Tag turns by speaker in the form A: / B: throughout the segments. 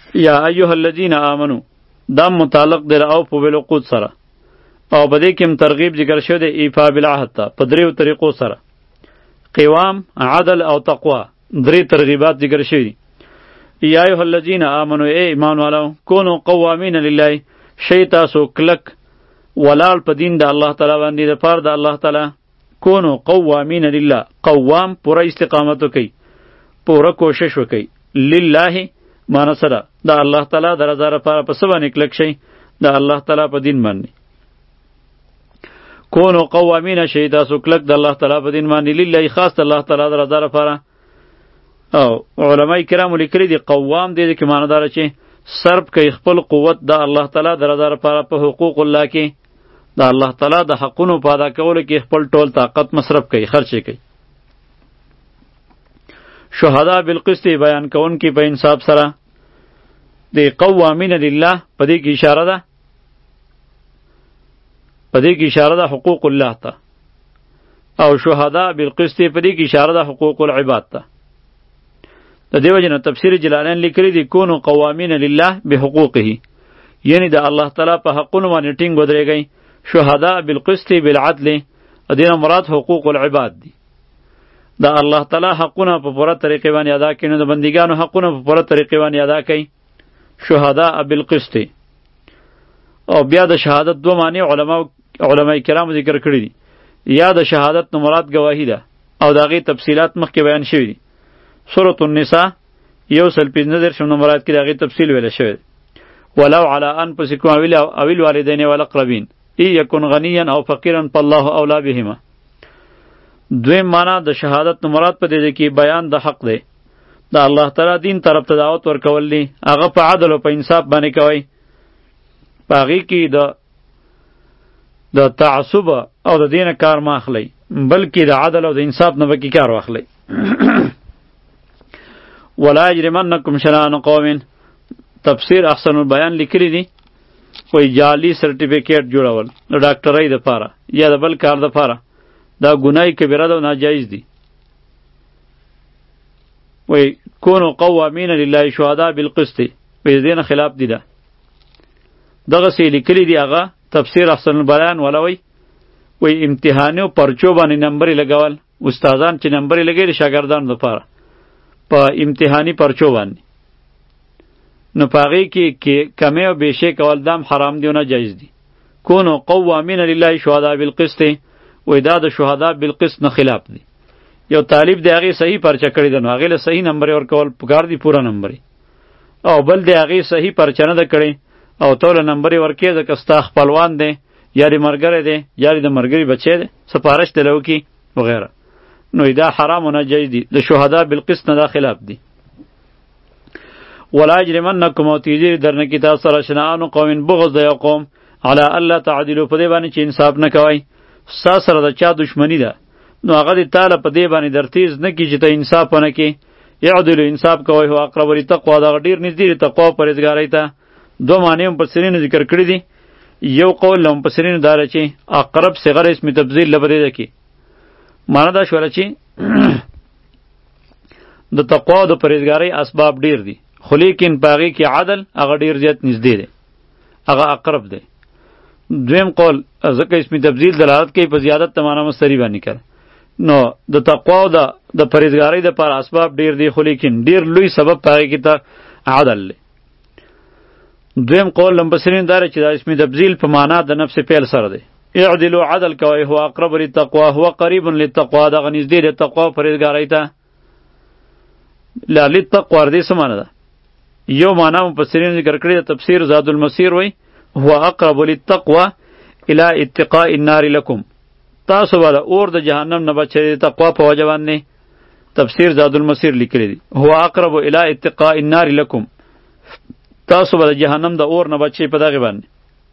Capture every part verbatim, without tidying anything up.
A: یا ایها الذین آمنو دا متعلق دی او په بالعقود سره او په دې کې هم ترغیب ذکر شوی دی ایفا بالعهد ته په دریو طریقو سره قوام عدل او تقوا درې ترغیبات ذکر شوی دي یا ایها الذین آمنو ای ایمان والو کونو قوامین لله شی تاسو کلک ولال په دین د الله تعالی باندې د پاره د الله تعالی کونو قوامین لله قوام پوره استقامت وکي پوره کوشش وکي لله معنی سره د الله تعالی د رضا لپاره په سبا نکلک شي د الله تعالی په دین باندې کونو قوامین شي تاسو کلک د الله تعالی په دین باندې لله خاص د الله تعالی د رضا لپاره او علماء کرام لیکلي دي قوام دې کې معنی دار چې صرف کوي خپل قوت د الله تعالی د رضا لپاره په حقوق الله کې د الله تعالی د حقونو په ادا کولو کې خپل ټول طاقت مصرف کوي خرچ کوي شهدا بالقسط بیان کون کی په انصاف سره دی قوامین لله په دې کې اشاره ده په دې کې اشاره ده حقوق الله ته او شهدا بالقسط په دې کې اشاره ده حقوق العباد ته د دیو جن تفسیر جلالین لیکلی دی کونو قوامین لله بحقوقه یعنی د الله تعالی په حقونو باندې ټینګ ودرېږئ شهدا بالقسط بالعدل دینه مراد حقوق العباد دی د الله تعالی حقونه په پوره طریقې باندې ادا کړي نو د بندګانو حقونه په پوره طریقې باندې ادا کړي شهدا بالقسط او بیا د شهادت دو معنی علما علماء کرام ذکر کړی دي یا د شهادت نو مراد گواهی ده او د هغې تفصیلات مخکې بیان شوي دي سورة النساء یو سل پنځه دېرشم نمبرات کې د هغې تفصیل ویلی شوی دی ولو علی انفسکم او الوالدین والاقربین ای یکن غنیا او فقیرا فالله اولی بهما دویم معنا د شهادت نو مراد په دې کې بیان د حق دی د الله تعالی دین طرف ته دعوت ورکول دی هغه په عدل او په انصاف باندې کوي په هغې کې د د تعصب او د دین کار ما اخلی بلکې د عدل او د انصاف نه به کار واخلی ولا یجرمنکم شنآن قوم تفسیر احسن البیان لیکلی دی کوئی جعلی سرټیفیکیټ جوړول د ډاکټرۍ دپاره یا د بل کار دپاره دا ګناه کبیره ده او ناجایز دی وی کونو قوامین لله شهدا بالقسط په دې نه خلاف دی ده دغسې لیکلی دی هغه تفسیر احسن البیان ولوی وی امتحاني او پرچو باندې نمبرې لګول استادان چې نمبرې لګوي د شاګردانو دپاره په امتحانی پرچو باندې نو په هغې کې کمی او بیشې کول دام حرام دی او ناجایز دی کونو قوامین لله شهدا بالقسط وی دا د شهدا بالقسط نه خلاف دی یو طالب دی هغې صحیح پرچه کړې ده نو هغې له صحیح نمبرې ورکول پکار دی پوره نمبرې او بل دی هغې صحیح پرچه نه ده کړې او تو له نمبرې ورکې ځکه ستا خپلوان دی یا دې ملګری دی یا دې د ملګري بچی دی سفارش دې له وکړي وغیره نو دا حرام و ناجایز دی د شهدا بالقسط نه دا خلاف دی ولا یجرمنکم او تیزیر درنه کې تاسو سره شنآن قوم بغض د یو قوم علی الله تعدلوا په دې باندې چې انصاف نه کوئ ستا سره د چا دشمني ده نو هغه دې تاله په دې باندې درتیز نه کړي چې ته انصاف ونه کړې اعدلوا انصاف کوئ هو اقرب للتقوی دغه ډېر نږدې دی تقوا او پرهیزګارۍ ته دو معنی مفسرینو ذکر کړي دي یو قول له مفسرینو دا ده چې اقرب صغر اسم تبذیر له به دې ده کې معنی دا شوله چې د تقوا او د پرهیزګارۍ اسباب ډیر دي خو لیکن په هغې کې عدل هغه ډیر زیات نږدې دی هغه اقرب دی دویم قول ځکه اسم تبذیل دلالت کوي په زیادت د معنی مستری باندې کړه نو د تقوا او د پرهیزګارۍ دپاره اسباب ډیر دي خو لیکن ډیر لوی سبب په هغې کې ته عدل دی دویم قول له مفسرینو دا چې دا اسم تبذیل په معنا د نفس فعل سره دی اعدلوا عدل کوي هو اقرب للتقوى هو قریب للتقوى دغه نږدې د تقوا او پرهیزګارۍ ته لا للتقوى دې څه معنی ده یو معنا مفسرین ذکر کړی د تفسیر زاد المسیر وی هو اقرب للتقوى الى اتقاء النار لكم تاسو به د اور د جهنم نه بچی د تقوا په وجه باندې تفسیر زاد المسیر لیکلی دی هو اقرب الى اتقاء النار لكم تاسو به د جهنم د اور نه بچی په دغې باندې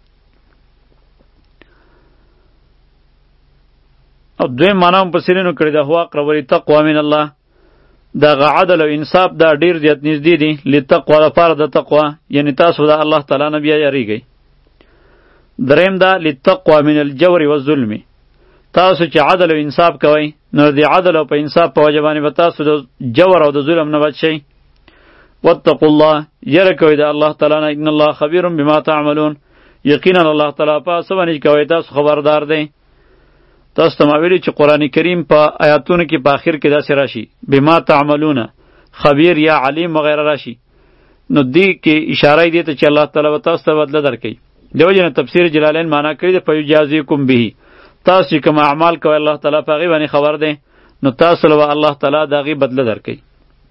A: او دویم معنا مفسرینو کړی ده هو اقرب للتقوى من الله دغه عدل او انصاف دا ډیر زیات نږدې دي لتقوا لپاره د تقوا یعنی تاسو د الله تعالی نه بیا یریږئ دریم دا لتقوا من الجور والظلم تاسو چې عدل او انصاف کوئ نو د عدل او په انصاف په وجه باندې به تاسو د جور او د ظلم نه بچ شئ واتقوا الله یره کوي د الله تعالی نه ان الله خبیر بما تعملون یقینا الله تعالی په سبا نه کوي تاسو خبردار دی تاسو ته ویلي چې قران کریم په آیاتونو کې په آخر کې داسې راشي بما تعملون خبیر یا علیم وغیرہ راشي نو دی کې اشاره دی ته چې الله تعالی و تاسو ته بدله درکړي دیو جن تفسیر جلالین معنا کړی د فیجازیکم به تاسو کوم اعمال کوي الله تعالی په غي باندې خبر دی نو تاسو له الله تعالی دغه بدله درکړي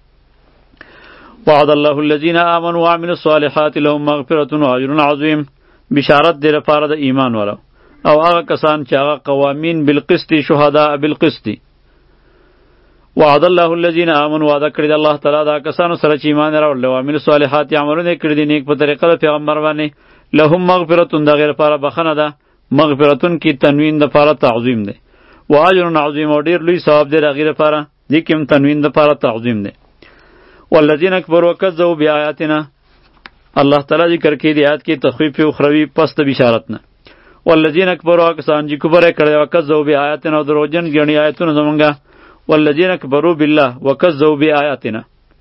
A: وعد الله الذين آمنوا وعملوا الصالحات لهم مغفرة واجر عظیم بشارت دی لپاره د ایمان والا او هغه کسان چې هغه قوامین بالقسط شهداء بالقسط وعد الله الذين آمنوا وعده کړی د الله تعالی دا کسانو سره چې ایمان راوړل او عمل صالحات عملونه کړی دي نیک په طریقه د پیغمبر باندې لهم مغفرة د غیر لپاره بخنه ده مغفرتون کی تنوین د لپاره تعظیم ده واجر عظیم او ډیر لوی ثواب دی د غیر لپاره دې کوم تنوین د لپاره تعظیم ده والذین کفروا وکذبوا بآیاتنا الله تعالی ذکر کړي دی آیات کې تخفیف اخروی پس د بشارت نه والذین کفروا کسان چې کفر کړي وکذبوا بآیاتنا دروژن غنی آیاتونه زمونږه والذین کفروا بالله وکذبوا بآیاتنا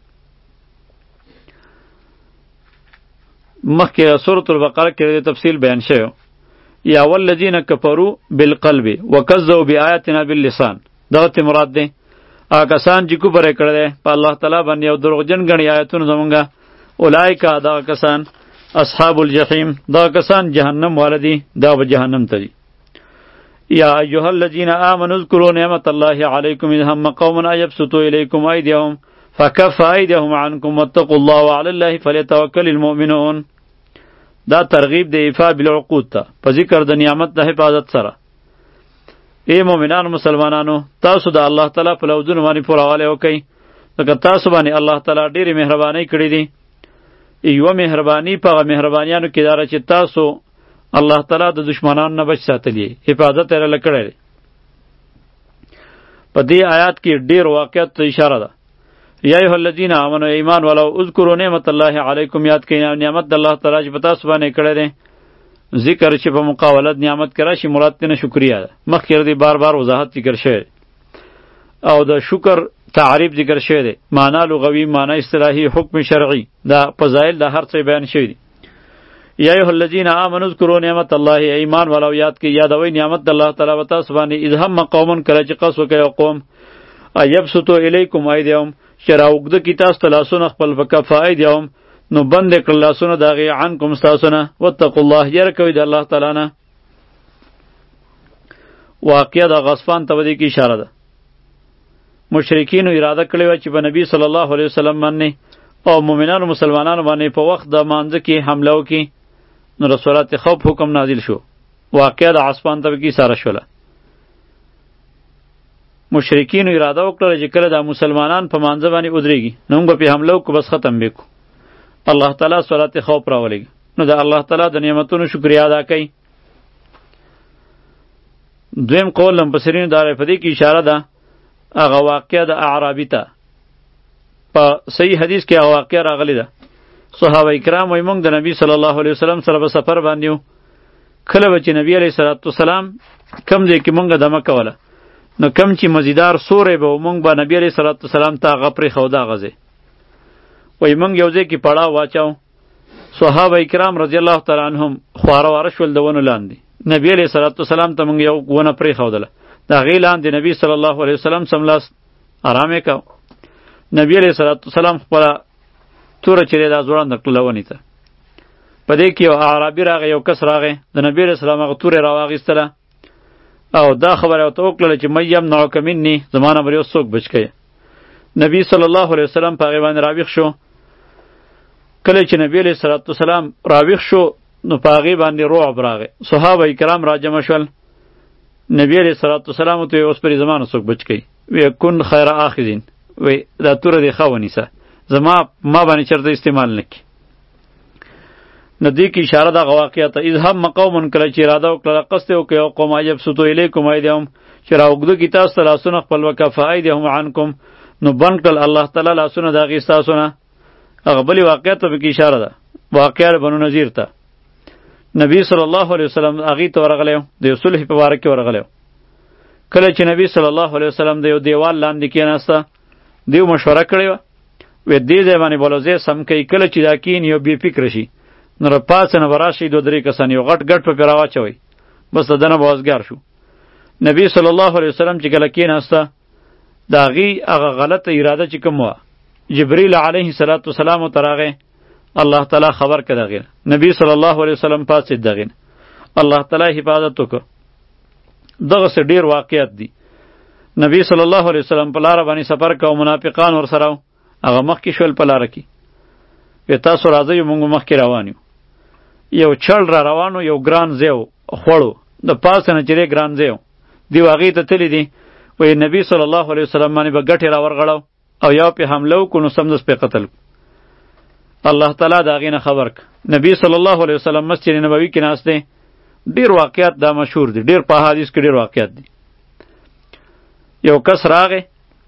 A: مخکې سورۃ البقره کې تفصیل بیان شوی یا والذین کفروا بالقلب وکذبوا بآیاتنا باللسان دغه مراد دی هغه کسان چې کفر کړي په الله تعالی باندې او دروغجن غنی آیاتونه زمونږه اولئک دغه کسان اصحاب الجحیم دغه کسان جهنم والدی دا به جهنم ته دي یا ایها الذین آمنوا اذکروا نعمت الله علیکم اذ هم قوم ان یبسطوا الیکم ایدیهم فکف ایدیهم عنکم واتقوا الله وعلى الله فلیتوکل المؤمنون دا ترغیب دی ایفا بالعقود ته په ذکر د نعمت د حفاظت سره ای مؤمنانو مسلمانانو تاسو د الله تعالی په لوزونو باندې پوراوالی وکئ ځکه تاسو باندې الله تعالی ډېرې مهربانۍ کړې دي یوه مهرباني په هغه مهربانیانو کې دا ده چې تاسو الله تعالی د دشمنانو نه بچ ساتلی حفاظت یې راله کړی دی په دې آیات کې ډېر واقعیت ته اشاره ده یا ایها الذین آمنوا ایمان ولو اذکروا نعمت الله علیکم یاد کړئ نعمت د الله تعالی چې په تاسو باندې کړی دی ذکر چې په مقاولت نعمت کې راشي مراد ترې نه شکریه ده مخکې دې بار بار وضاحت ذکر شوی او د شکر تعریف ذکر شوی دی معنا لغوي معنا اصطلاحي حکم شرعي دا فضایل د هر څه بیان شوی دی یا ایها الذین آمنوا اذکروا نعمت الله ایمان ولو یاد کې یادوي نعمت د الله تعالی و تاسو باندې اذ هم قوم کله چې قص وکړي قوم ایبسطوا الیکم ایدیهم چې راوږده کی تاسو ته لاسونه خپل په کفا ایدیهم نو بند کړل لاسونه د هغې عنکم ستاسو نه واتقوا الله یره کوئ د الله تعالی نه واقعه د غصفان ته په دې کې اشاره ده مشرکینو اراده کړې وه چې په نبی صلی الله علیه وسلم باندې او مؤمنانو مسلمانانو باندې په وخت د مانځه کې حمله وکړي نو د صورت خوف حکم نازل شو واقعه د عصفان ته په کې اشاره شوله مشرکینو اراده وکړله چې کله د مسلمانان په مانځه باندې ودرېږي نو موږ به پې حمله وکړو بس ختم به کړو الله تعالی صورت خوف راولېږي نو د الله تعالی د نعمتونو شکریا ادا کوي دویم قول مفسرینو دا په دې کې اشاره ده هغه واقعه د اعرابي ته په صحیح حدیث کې هغه واقعه راغلی ده صحابه کرام وایي موږ د نبی صلی الله علیه وسلم سره په سفر باندې وو کله به چې نبی علیه صلات وسلام کم ځای کې موږ دمه کوله نو کم چې مزیدار سوری به و موږ به نبی علیه صلات وسلام ته هغه پرېښوده هغه ځای وایي موږ یو ځای کې پړاو واچاو صحابه کرام رضی الله تعالی عنهم خواره واره شول د ونو لاندې نبی علیه صلات وسلام ته موږ یو ونه پرېښودله د هغې لاندې نبی صلی الله علیه وسلم سملاست آرام یې کو نبی علیه صلات وسلام خپله توره چې دی دا ځوړنده کړله ونې ته په دې کې یو اعرابي راغی یو کس راغی د نبی علیه السلام هغه تورې راواخیستله او دا خبره ورته وکړله چې من یمنعک مني زما نه به یو څوک بچ کوي نبی صلی الله علیه وسلم په هغې باندې راویښ شو کله چې نبی علیه صلات وسلام راویښ شو نو په هغې باندې رعب راغی صحابه کرام راجمع شول نبی علیه صلات وسلام ته اوس پرې زما نه څوک بچ کوي وی کن خیر آخذین وی دا توره دې ښه ونیسه زما ما باندې چېرته استعمال نه کړي نو دې کې اشاره ده هغه واقعه ته اذ هم قوم کله چې اراده وکړله قصد یې وکړي او قوم یبسطوا الیکم ایدیهم چې راوږده کړي تاسو ته لاسونه خپل وکفا ایدیهم عنکم نو بند کړل الله تعالی لاسونه د هغې ستاسو نه هغه بلې واقعه ته پکې اشاره ده واقعه د بنو نذیر ته نبی صلی الله علیه وسلم هغې ته ورغلی و د یو صلح په باره کې ورغلی و کله چې نبی صلی الله علیه وسلم د یو دیوال لاندې کېناسته دیو مشوره کړې وه وې دې ځای باندې بلوزې سم کوي کله چې دا کین یو بې فکره شي نو را پاسه نه به راشي دوه درې کسان یو غټ ګټ په پرې راواچوئ بس د ده نه به وزګار شو. نبی صلی الله علیه وسلم چې کله کېناسته د هغې هغه غلطه اراده چې کوم وه جبریل علیه الصلاة والسلام ورته راغی الله تعالی خبر کړه دغې نبی صلی الله علیه وسلم پاڅېد دغې الله تعالی حفاظت وکړه. دغسې ډېر واقعیت دي. نبی صلی الله علیه وسلم په لاره باندې سفر کوه منافقان ورسره و هغه مخکې شول په لاره کې وی تاسو راځئ موږ مخکې روان یو یو چړ را روانو یو ګران ځای و خوړو د پاسه نه چې دی ګران ځای و دیو هغې ته تللی دي وی نبی صلی الله علیه وسلم باندې به ګټې را ورغړو او یا پې حمله وکړو نو سمدس پې قتل الله تعالی د هغې نه خبر که نبی صلی الله علیه وسلم مسجد نبوي کې ناست دی. ډېر واقعیت دا مشهور دي ډېر په حدیث کې ډېر واقعیت دي. یو کس راغی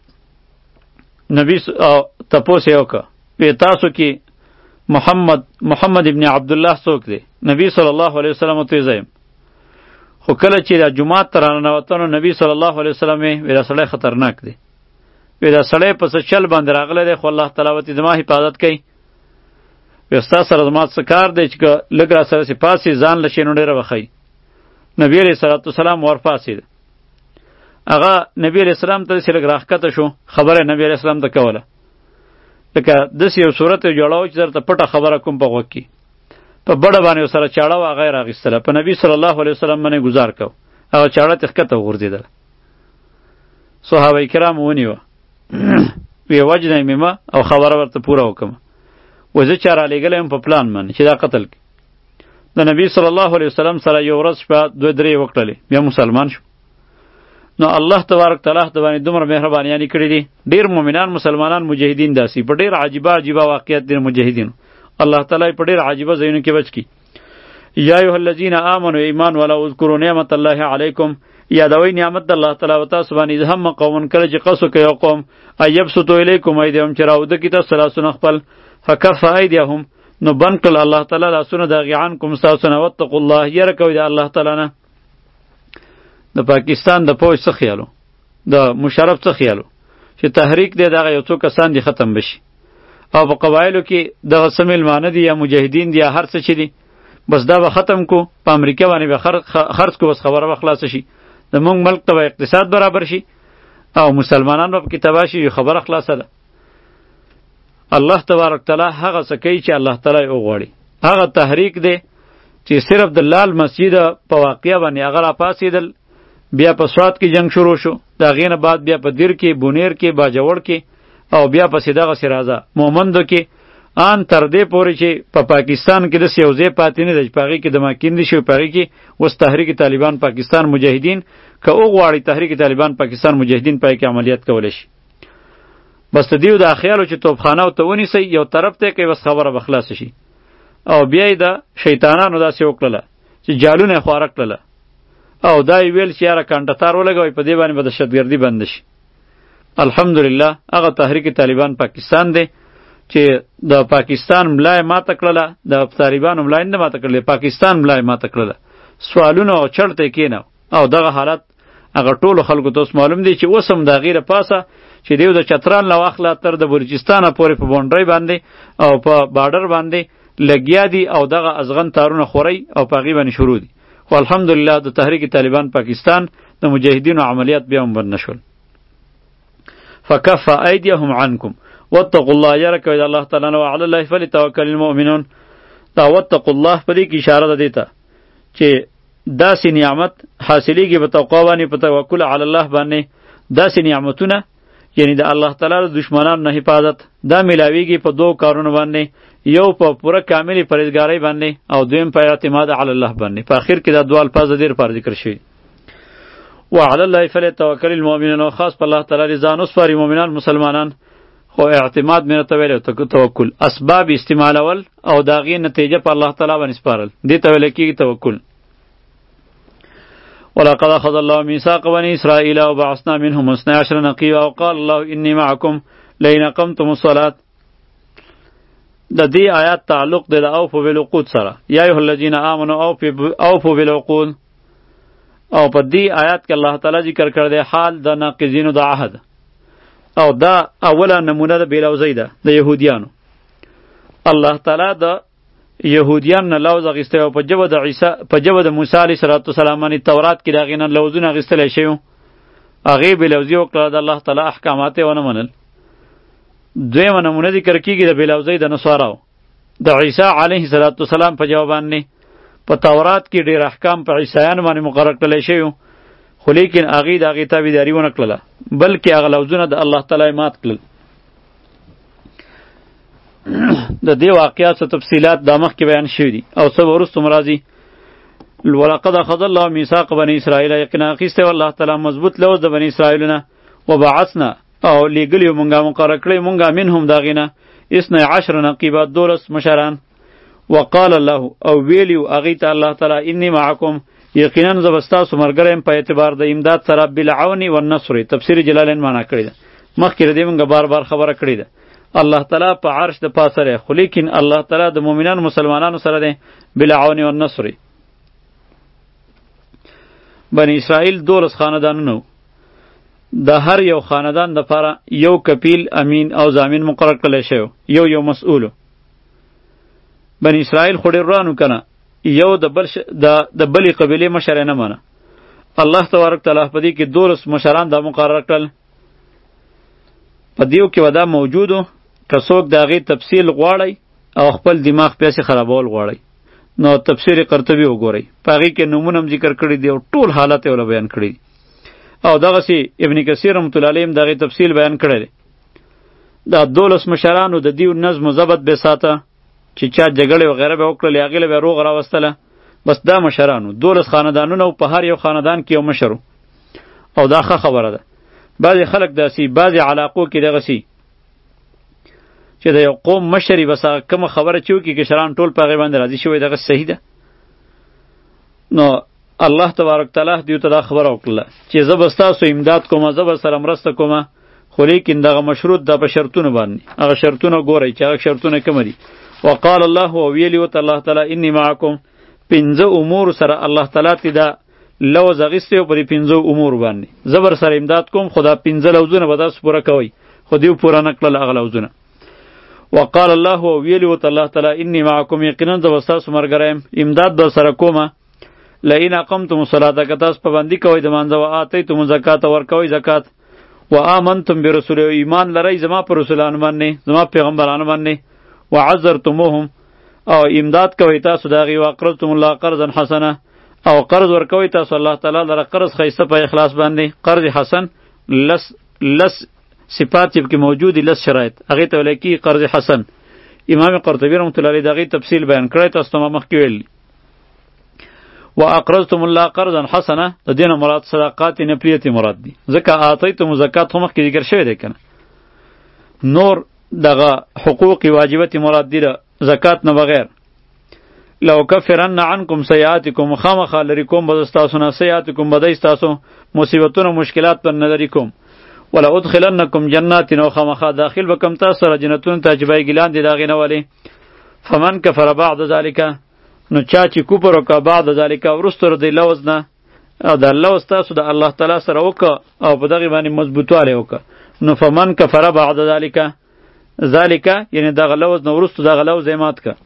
A: نبی تپوس یې وکړه وی تاسو کې محمد محمد ابن عبدالله څوک دی؟ نبی صلی الله علیه وسلم ورته زه یم. خو کله چې دا جومات ته راننوته نو نبی صلی الله علیه وسلم یې وی دا سړی خطرناک دی وی دا سړی په څه چل باندې راغلی دی خو الله تعالی ورته زما حفاظت کوي وی ستا سره زما څه کار دی چې که لږ را سره سې پاسې ځان له شي نو ډېره به ښایي. نبی علیه صلات وسلام ورپاڅېد هغه نبی علیه السلام ته داسې لږ راښکته شو خبره نبی علیه السلام ته کوله لکه داسې یو صورت یې جوړاوه چې درته پټه خبره کوم په غوږ کې په بډه باندې ورسره چاړه وه هغه یې راغېستله په نبي صلی الله علیه وسلم باندې ګزار کو هغه چاړه ترې ښکته وغورځېدله صحابه کرام ونیوه ویې وجنه یې مېمه او خبره ورته پوره وکړمه و زه چا رالیږلی یم په پلان باندې چې دا قتل کړي. د نبي صلی الله علیه وسلم سره یو ورځ شپه دوه درې یې وکړلې بیا مسلمان شو. نو الله تبارک تعالی د باندې دومره مهربانیانې کړي دي ډېر مؤمنان مسلمانان مجاهدین داسي په ډېر عجیبه عجیبه واقعیت دي مجاهدینو الله تعالی په ډېر عجیبه ځایونو کې بچ کړي. یا ایها الذین آمنوا ایمان ولا اذکروا نعمت الله علیکم یادوئ نعمت د الله تعالی و تاسو باندې هم قومن کله چې قصو کوي یو قوم ایبسطوا الیکم ایدیهم چې راوده کړي تاسو لاسونه خپل فکف ایدیهم نو بند کړل الله تعالی لاسونه د هغې عنکم ستاسو نه واتقوا الله یره کوئ د الله تعالی نه. د پاکستان د پوځ څه خیالو د مشرف څه خیالو چې تحریک دی دغه یو څو کسان دي ختم بشي او په قبایلو کې دغه څه میلمانه دي یا مجاهدین دي یا هر څه چې دي بس دا به ختم کو په امریکا باندې به خرڅ کو بس خبره به خلاصه شي د مونږ ملک ته به اقتصاد برابر شي او مسلمانان به پکې تباه شي خبره خلاصه ده. الله تبارک تعالی هغه څه کوي چې الله تعالی وغواړي. هغه تحریک دی چې صرف د لال مسجد په واقعه باندې هغه راپاڅېدل بیا په سوات کې جنگ شروع شو د هغې نه بعد بیا په دیر کې بونیر کې باجوړ کې او بیا پسې دغسې راځه مومندو کې آن تر دې پورې چې په پا پاکستان کې داسې یو ځای پاتې نه دی چې په هغې کې د ماکیندې شي په هغې کې اوس تحریک طالبان پاکستان مجاهدین که وغواړي تحریک طالبان پاکستان مجاهدین په کې عملیات کولی شي. بس د دیو دا خیال چې توپخانه ورته ونیسئ یو طرف ته کوي بس خبره به خلاصه شي او بیا یې د شیطانانو داسې وکړله چې جالونه یې خواره کړله او دا یې ویل چې یاره کانټتار ولګوئ په دې باندې به دهشتګردي بنده شي. الحمدلله هغه تحریک طالبان پاکستان دی چې د پاکستان ملا یې ماته کړله د طالبانو ملا یې نه ماته کړله پاکستان ملا یې ماته کړله سوالونه او چړ ته یې کېنو او دغه حالت هغه ټولو خلکو ته اوس معلوم دی چې اوس هم د هغې پاسه چې دیو د چترال نه واخله تر د بلوچستانه پورې په بونډرۍ باندې او په باډر باندې لګیا دي او دغه ازغن تارونه خورئ او په هغې باندې شروع دي. خو الحمدلله د تحریک طالبان پاکستان د مجاهدینو عملیات بیا هم بند نشول. فکف ایدیهم عنکم واتقوا الله یره کوئ د الله تعالی نه وعلی الله فلیتوکل المؤمنون. دا واتقوا الله په دې کې اشاره ده دې ته چې داسې نعمت حاصلیږي په تقوا باندې په توکل علی الله باندې داسې نعمتونه یعنی د الله تعالی د دشمنانو نه حفاظت دا ملاویږي په دوه کارونو باندې یو په پوره کاملی پرهیزګارۍ باندې او دویم په اعتماد علی الله باندې. په اخر کې دا دوه الفاظ د دې لپاره ذکر شوي وعلی الله فلیتوکل المؤمنون او خاص په الله تعالی ځان وسپاري مؤمنان مسلمانان خو اعتماد مینه ته ویل توکل اسباب استعمالول او د هغې نتیجه په الله تعالی باندې سپارل دې ته ویل کېږي توکل. ولقد أخذ الله ميثاق بني إسرائيل وبعثنا منهم اثني عشر نقيبا وقال الله إني معكم لئن أقمتم الصلاة. د دې آیات تعلق د اوفو بالعقود سره یا ایها الذین آمنوا اوفو بالعقود او په دې آیات کې الله تعالی ذکر کړی دی حال د ناقضینو د عهد او دا اوله نمونه د بیلوزی ده د یهودیانو. الله تعالی د یهودیان نه لوز اخیستی او په جبه د عیسی په جبه د موسی علیه السلام باندې تورات کې د هغې نه لوزونه اخیستلی شوي وو. هغې بېلوزي وکړه، د الله تعالی احکامات یې ونه منل. دویمه نمونه ذکر کېږي د بېلوزۍ د نصاراو. د عیسی علیه السلام په جواب باندې په تورات کې ډېر احکام په عیسایانو باندې مقرر کړلی شوي وو، خو لیکن هغې د هغې تابعداري ونه کړله، بلکې هغه لوزونه د الله تعالی مات کړل. د دې واقعات څه تفصیلات دا مخکې بیان شوي دي او څه به وروسته م راځي. ولقد اخذ الله میثاق بني اسرائیل، یقینا اخیستی و الله تعالی مضبوط لوز د بني اسرائیلو نه. وبعثنا، او لیږلي مونږه مقرر کړی مونږه منهم د هغې نه اثنی عشر نقیبا دولس مشران. وقال الله، او ویلیو هغې ته الله تعالی انی معکم، یقینا زه به ستاسو ملګری یم په اعتبار د امداد سره بالعون والنصر. تفسیر جلالین معنا کړې ده، مخکې د دې مونږه بار بار خبره کړې ده. الله تعالی په عرش د پاسه دی، خو لیکن الله تعالی د مؤمنانو مسلمانانو سره دی بالعون والنصر. بنی اسرائیل دولس خاندانونه وو، د هر یو خاندان دپاره یو کپیل امین او ضامن مقرر کړی شوی، یو یو مسئولو. بنی اسرائیل خو ډېر وران وو که نه، یو د بل د بلې قبیلې مشر یې نه منه. الله تبارک تعالی په دې کې دولس مشران دا مقرر کړل. په دیو کې به دا موجود و، که څوک د هغې تفصیل غواړئ او خپل دماغ پیسې خرابول غواړئ نو تفسیر قرطبي وګورئ، په هغې کې نومونه هم ذکر کړي دي او ټول حالت یې وله بیان کړي دي. او دغسې ابن کثیر رحمت الله علیه هم د هغې تفصیل بیان کړی دی. دا دولس مشرانو د دیو نظم و ضبط به ساته، چې چا جګړې وغیره به وکړلې هغې له به روغ راوستله. بس دا مشرانو دولس خاندانونه و، په هر یو خاندان کې یو مشر و. او دا ښه خبره ده. بعضې خلک داسې بعضې علاقو کې دغسې چې د یو قوم مشري بس هغه کومه خبره چې وکړي کشران ټول په هغې باندې راضي شوی، دغه صحیح ده. نو الله تبارک تعالی دیو ته دا خبره وکړله چې زه به ستاسو امداد کوم، زه به سره مرسته کوم، خو لیکن دغه مشروط ده په شرطونو باندې. هغه شرطونه ګورئ چې هغه شرطونه کومه دي. وقال الله، او ویلي ورته الله تعالی انی معکم، پنځه امور سره الله تعالی تی دا لوز اخیستی و په دې پنځو امور باندې زه به سره امداد کوم، خو دا پنځه لوزونه به تاسو پوره کوئ، خو دیو پوره نه کړل هغه لوزونه. وقال الله، او ویلي ورته الله تعالی انی معکم، یقینا زه به ستاسو ملګری یم، امداد به سره کومه. لئن اقمتم الصلاة، که تاسو پابندي کوئ د مانځه، و آتیتم الزکات، ورکوئ زکات، و آمنتم برسوله، ایمان لرئ زما په رسولانو باندې، زما پیغمبرانو باندې، و عذرتموهم، او امداد کوئ تاسو د هغې، و اقرضتم الله قرضا حسنه، او قرض ورکوئ تاسو الله تعالی لره قرض ښایسته په اخلاص باندې. قرض حسن لس لس صفات چې پکې موجود دي، لس شرایط، هغې ته ویلی کېږي قرض حسن. امام قرطبي رحمت الله علیه د هغې تفصیل بیان کړی، تاسو ته ما مخکې ویلي. و اقرضتم الله قرضا حسنه، د دې نه مراد صدقات نفلیه مراد دي، ځکه آتیتم زکات خو مخکې ذکر شوی دی که نه. نور دغه حقوق واجبت مراد دي د زکات نه بغیر. لو کفرن عنکم سیئاتکم، خامخا لرې کوم به ستاسو نه سیئاتکم بدۍ ستاسو، مصیبتونه مشکلات پر نه لرې کوم. ولا ادخلنکم جنات، او خامخا داخل به کم تاسو سره جنتونو ته چې بیګې لاندې د هغې نه ولې. فمن کفر بعد ذلک، نو چا چې کفر وکړه بعد ذلک وروسته د لوز نه، او د لوز تاسو د الله تعالی سره وکړه او په دغې باندې مضبوطوالی وکړه، نو فمن کفر بعد ذلک، ذلک یعنی دغه لوز نه وروسته دغه لوز یې مات کړه.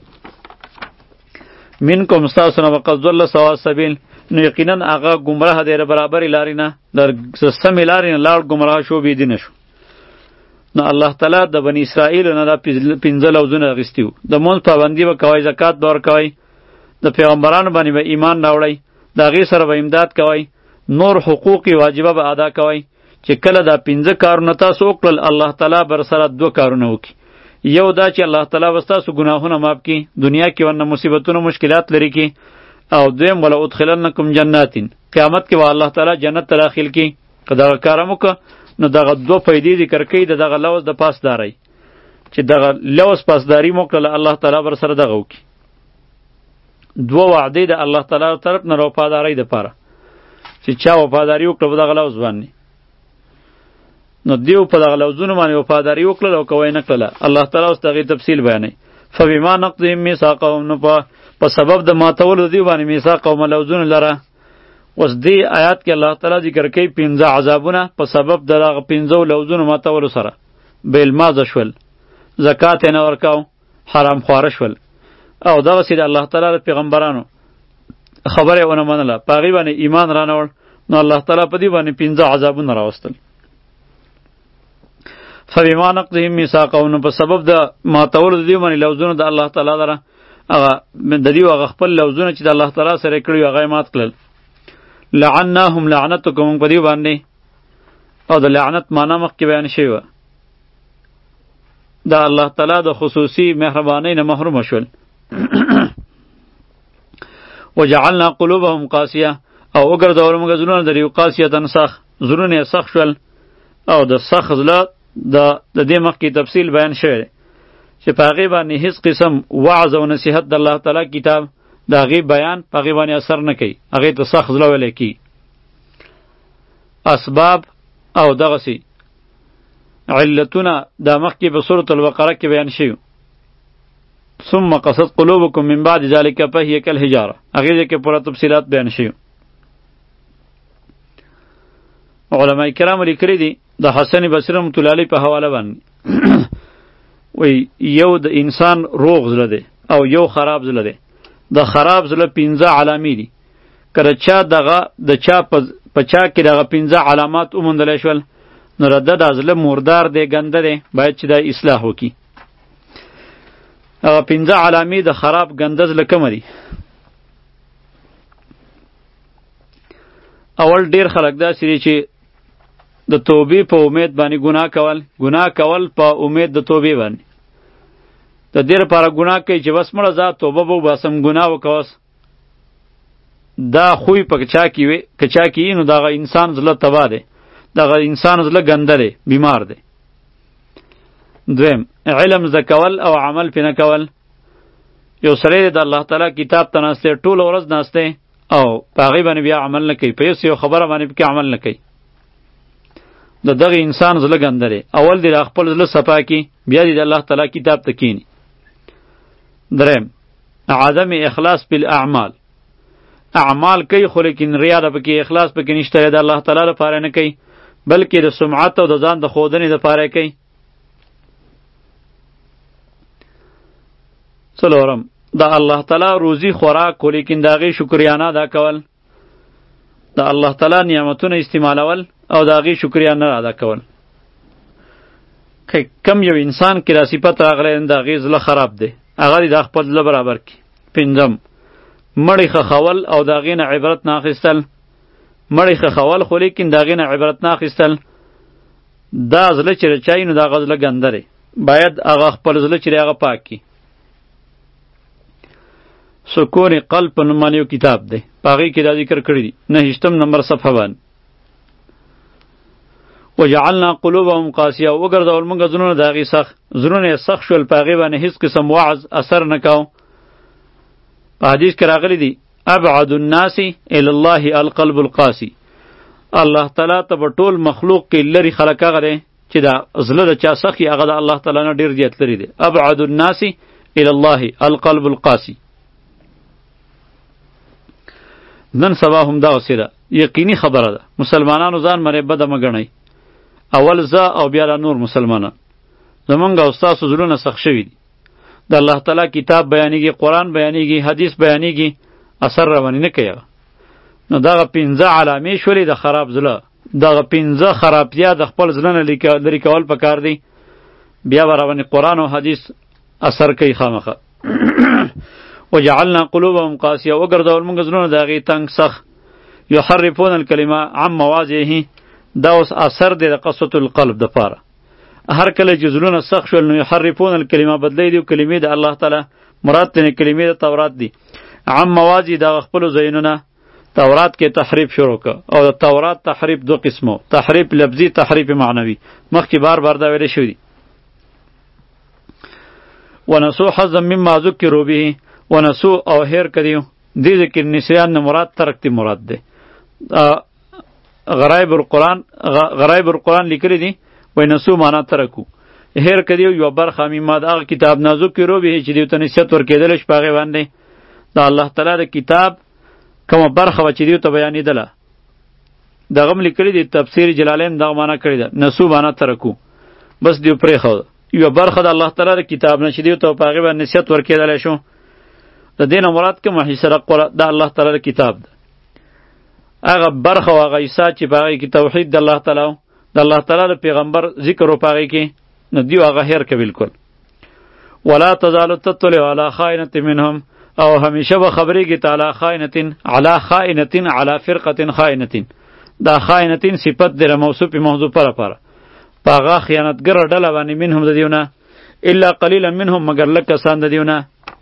A: منکم ستاسو نه وقد ضل سوا السبیل، نو یقینا هغه ګمراه دی د برابرې لارې نه، د سمې لارې نه لاړ ګمراه شو، بېدینه شو. نو الله تعالی د بني اسرائیلو نه دا پنځه لوزونه اخیستي وو. د مونځ پابندي به کوئ، زکات به ورکوئ، د پیغمبرانو باندې به ایمان راوړئ، د هغې سره به امداد کوئ، نور حقوق واجبه به ادا کوئ. چې کله دا پنځه کارونه تاسو وکړل، الله تعالی بر سره دوه کارونه وکړي. یو دا چې الله تعالی به ستاسو ګناهونه معاف کړي، دنیا کې ورنه مصیبتونه مشکلات لرې کړي. او دویم ولا ادخلنکم جناتین، قیامت کې به الله تعالی جنت ته داخل کړي. که دغه کار هم وکړه نو دغه دوه فایدې ذکر کوي د دغه لوز د پاسدارۍ، چې دغه لوز پاسداري مو کړله الله تعالی بر سره دغه وکړي. دوه وعدې د الله تعالی طرف نه وفادارۍ دپاره، چې چا وفاداري وکړه په دغه لوز باندې، نو دیو په دغه لوزونو باندې وفاداري وکړله او که ویې نه کړله. الله تعالی اوس د هغې تفصیل بیانوي. فبما نقضهم میثاقهم، نو په سبب د ماتولو دیو باندې میثاقهم لوزونه لره، اوس دې آیات کې الله تعالی ذکر کوي پنځه عذابونه په سبب د هغه پنځو لوزونو ماتولو سره بیلمازه شول، زکات یې نه ورکاو، حرام خواره شول، او دغسې د الله تعالی د پیغمبرانو خبره یې ونه منله، په هغې باندې ایمان رانوړ، نو الله تعالی په دې باندې پنځه عذابونه راوستل. فبما نقضهم میثاقهم، نو په سبب د ماتولو د دې باندې لوزونه د الله تعالی لره هغه د دې هغه خپل لوزونه چې د الله تعالی سره یې کړي وي هغه یې مات کړل. لعناهم لعنتکم په دې باندې، او د لعنت معنا مخکې بیان شوې وه، د الله تعالی د خصوصي مهربانۍ نه محروم شول. وجعلنا قلوبهم قاسیه، او وګرځول موږ زړونه د یو قاسیتن سخ، زړونه یې سخ شول، او د سخ زړه د د دې مخکې تفصیل بیان شوی دی چې په هغې باندې هیڅ قسم وعظ او نصیحت د الله تعالی کتاب د هغې بیان په هغې باندې اثر نه کوي، هغې ته سخت زړه ویلی کي. اسباب او دغسې علتونه دا مخکې په سورة البقره کې بیان شوي. ثم قصد قلوبکم من بعد ذلك فهي كالحجاره، هغې ځای کې پوره تفصیلات بیان شوي. علماء کرام لیکلي دي د حسن بصري رحمة الله علیه په حواله باندې وی یو د انسان روغ زړه دی او یو خراب زړه دی. د خراب زړه پنځه علامې دي، که د چا دغه د چا په چا کې دغه پنځه علامات وموندلی شول نو د ده دا زړه مردار دی، ګنده دی، باید چې دا اصلاح وکړي. هغه پنځه علامې د خراب ګنده زړه کومه دي؟ اول ډیر خلک داسې دي چې د توبې په امید باندې ګناه کول، ګناه کول په امید د توبې باندې، د دې لپاره ګناه کوي چې بس مړه زه توبه به وباسم، ګناه وکوس. دا خوی په چا کې وي، که چا کې وي نو دغه انسان زړه تباه دی، دغه انسان زړه ګنده دی، بیمار دی. دویم علم زده کول او عمل پې نه کول. یو سړی د الله تعالی کتاب ته ناستی، ټوله ورځ ناستی او په هغې باندې بیا عمل نه کوي، په یو یو خبره باندې پکې عمل نه کوي، د دغه انسان زړه ګنده دی. اول دې د خپل زړه صفا کړي، بیا دې د الله تعالی کتاب ته کښېني. دریم عدم اخلاص بالاعمال، اعمال کوي خو لیکن ریا ده پکې، اخلاص پکې نشته، د الله تعالی لپاره نه کوي بلکې د سمعت او د ځان د ښودنې لپاره کوي. څلورم د الله تعالی روزي خوراک خو لیکن د هغې شکریه نه ادا کول، د الله تعالی نعمتونه استعمالول او د هغې شکریه نه ادا کول. که کم یو انسان کې دا صفت راغلی د هغې زړه خراب دی، هغه دې دا خپل زړه برابر کړي. پنځم مړی ښخول او د هغې نه عبرت نه اخیستل، مړی ښخول خو لیکن د هغې نه عبرت نه اخیستل. دا زړه چې د چا وي نو د هغه زړه ګنده دی، باید هغه خپل زړه چې دی هغه پاک کړي. سکون قلب په نوم باندې یو کتاب دی، په هغې کې دا ذکر کړي دي، نهشتم نمبر صفحه باندې. وجعلنا قلوبهم قاسیه، وګرځول موږ زړونه د هغې سخت، زړونه یې سخت شول، په هغې باندې هېڅ قسم وعظ اثر نه کاو. په حدیث کې راغلی دي ابعد الناس الی الله القلب القاسی، الله تعالی ته په ټول مخلوق کې لرې خلک هغه دی چې دا زړه د چا سخت وي، هغه د الله تعالی نه ډېر زیات لرې دی. ابعد الناس الی الله القلب القاسی. نن سبا هم دغسې ده، یقیني خبره ده، مسلمانانو ځان مرې بده مه ګڼئ، اول زه او بیا دا نور مسلمانان. زمونږ او ستاسو زړونه سخت شوي دي، د الله تعالی کتاب بیانېږي، قرآن بیانېږي، حدیث بیانېږي، اثر روانې نه کوي. نو دغه پنځه علامې شولې د خراب زړه، دغه پنځه خرابتیا د خپل زړه نه لرې کول پکار دی، بیا به روانې قرآن او حدیث اثر کوي خامخه. وجعلنا قلوبهم قاسیه، وګرځول موږ زړونه د هغې تنګ سخت. یحرفون الکلمه عن مواضعه، دا اوس اثر دی د قسوة القلب دپاره. هر کله چې زړونه سخت شول نو یحرفون الکلمه، بدلی دی کلمې د الله تعالی، مراد ترې کلمې د تورات دی. عن مواضع د خپلو ځایونو، تورات کې تحریف شروع که، او د تورات تحریف دو قسمو، تحریف لفظي، تحریف معنوي، مخکې بار بار دا ویلی شوي دي. ونسو حظا مما ذکروا به، ونسو او هیر کدیو، دې ذکر نسیان نه مراد ترک دی مراد دی. غرایب القرآن غرایب القرآن لیکلی دی وی نسو معنا ترکو، هیر کدیو یو برخه مما د هغه کتاب نازک کې رو به چې دیو ته نصیحت ورکېدلی شي په هغې باندې د الله تعالی د کتاب کومه برخه چې دیو ته بیانېدله دغه هم لیکلي دي تفسیر جلالین دغه معنا کړې ده نسو معنا ترکو بس دیو پرېښود یوه برخه د الله تعالی د کتاب نه چې دیو ته په هغې باندې نصیحت ورکېدلی شو د دې نه مراد کومه حصه د الله تعالی د کتاب ده هغه برخه او هغه حصه چې په هغې کې توحید د الله تعالی د الله تعالی د پیغمبر ذکر و په هغې کې نو دیو هغه هیر که بالکل ولا تزال تطلع على خائنة منهم او همیشه به خبرېږي ته علی خائنة علی خائنة علی فرقة خائنة دا خائنة صفت دی موصوف محذوفه لپاره په هغه خیانتګره ډله باندې منهم د دیونه الا قلیلا منهم مگر لږ کسان د دیونه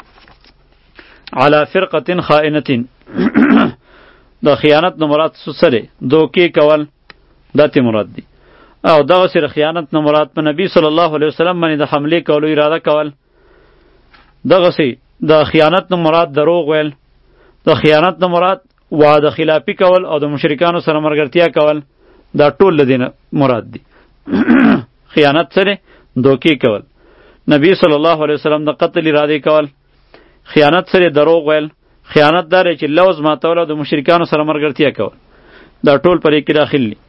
A: علی فرقة خائنة د خیانت نه مراد څه دی دوکې کول دا تی مراد دی او دغه سره خیانت نه مراد په نبی صلی الله علیه وسلم باندې د حمله کولو اراده کول دغه سی د خیانت نه مراد دروغ ویل د خیانت نه مراد وعده خلافی کول او د مشرکانو سره مرګرتیا کول دا ټول لدینه مراد دی خیانت سره دوکې کول نبی صلی الله علیه وسلم د قتل اراده کول خیانت سره دروغ ویل خیانت دار چې لوز ماتول او د مشرکانو سره مرګرتیا کول دا ټول پرې کې داخل دي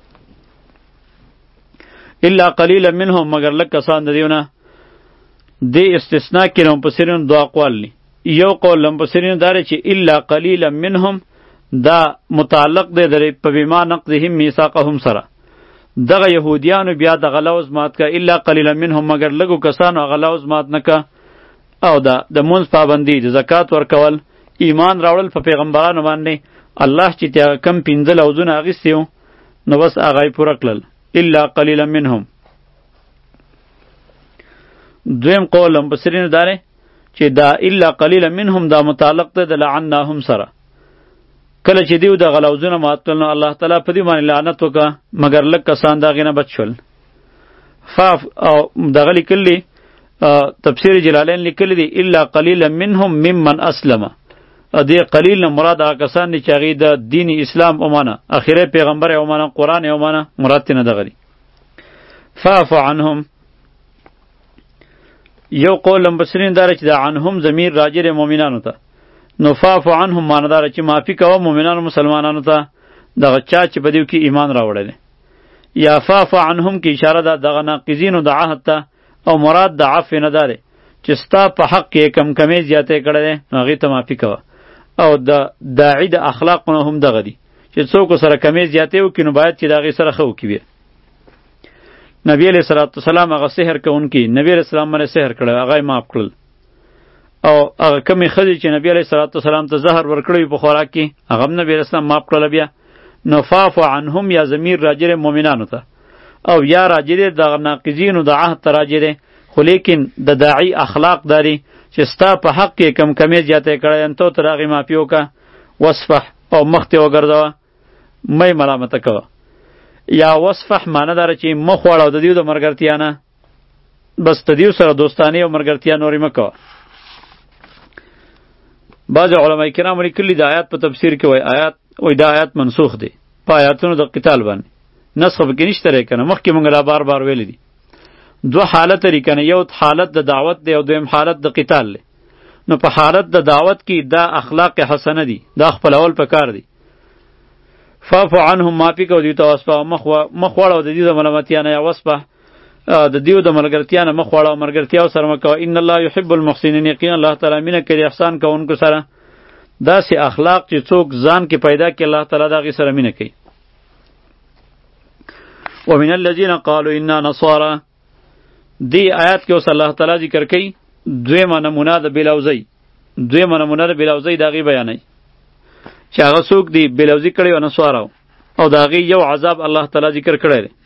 A: الا قلیلا منهم مگر لک کسان د دیونه د استثناء کې نو پسرین دوا اقوال دي یو قول لم پسرین دار چې الا قلیلا منهم دا متعلق دی درې په بما نقضهم میثاقهم سره دغه يهوديانو بیا د غلوز مات کا الا قلیلا منهم مگر لګو کسانو غلوز مات نکا او دا د مونږ پابندی د زکات ورکول ایمان راوړل په پیغمبرانو باندې الله چې تا کم پینځل اوزونه اغستیو نو بس هغه پوره کړل الا قلیلا منهم دویم قول هم بسرین داره چې دا الا قلیلا منهم دا متعلق ده د لعناهم سره کله چې دیو د غلوزونه ماتل نو الله تعالی په دې باندې لعنت وکړه مگر لږ کسان دا غینه بچ شول فاف او دغه لیکلی تفسیر جلالین لیکلی دی الا قلیلا منهم ممن اسلم دې قلیل نه مراد هغه کسان دي چې هغې د دین اسلام ومانه اخیری پیغمبر یې ومانه قرآن یې ومانه مراد ترې نه دغه دي فاعف عنهم یو قول مبصرین داره چې د عنهم ضمیر راجع دی مؤمنانو ته نو فاعف عنهم معنی داره چې معافي کوه مؤمنانو مسلمانانو ته دغه چا چې په دیو کې ایمان راوړی دی یا فاعف عنهم کې اشاره ده دغه ناقضینو د عهد ته او مراد د عفو نه داره چې ستا په حق کې کم کمې زیاتې کړی دی نو هغې ته معافي کوه او د داعی د اخلاقونه هم دغه دي چې څوک سره کمې زیاتې وکړي نو باید چې د هغې سره ښه وکړي نبی علیه صلات وسلام هغه سحر کوونکي نبی علیه السلام باندې سحر کړی هغه یې معاف کړل او هغه کمې ښځې چې نبی علیه صلات وسلام ته زهر ورکړی په خوراک کې هغه هم نبی علیه السلام معاف کړله بیا نو فاعف عنهم یا ضمیر راجع دی مؤمنانو ته او یا راجع دی دغه ناقضینو د عهد ته راجع دی خو لیکن د داعی اخلاق داری چې ستا په حق کې کم کمې زیاتې کړی ان تو تر هغې معافي وکړه وصفح او مخ ته وګرځوه مه یې ملامته کوه یا وصفح معنی داره چې مخ واړه د دیو د مرګرتیا نه بس د دیو سره دوستانې او مرګرتیا نورې مه کوه بعضې علما کرام لیکلي د آیات په تفسیر کې وایي آیات وایي دا آیات منسوخ دی په آیاتونو د قتال باندې نسخ پکې نشته دی که نه مخکې مونږ دا بار بار ویلی دي دو حالت لري کنه یو حالت د دعوت دی او دویم حالت د قتال دی نو په حالت د دعوت کې دا اخلاق حسنه دي دا خپلول پکار دي فاعف عنهم معافي کو دیو ته وصفه مخ مخ وړو د دیو د ملامتیا نه یا وصفه د دیو د ملګرتیا نه مخ وړو مرګرتیا سره مکو ان الله يحب المحسنين یقینا الله تعالی مینه کوي احسان کوونکو سره داسې اخلاق چې څوک ځان کې پیدا کړي الله تعالی دغه سره مینه کوي ومن الذين قالوا انا نصارى دی آیات کې اوس الله تعالی ذکر کوي دویمه نمونه د بلاوزی دویمه نمونه د بلاوزی د هغې بیانوي چې هغه څوک دی بلاوزي کړی و نسواره او د هغې یو عذاب الله تعالی ذکر کړی دی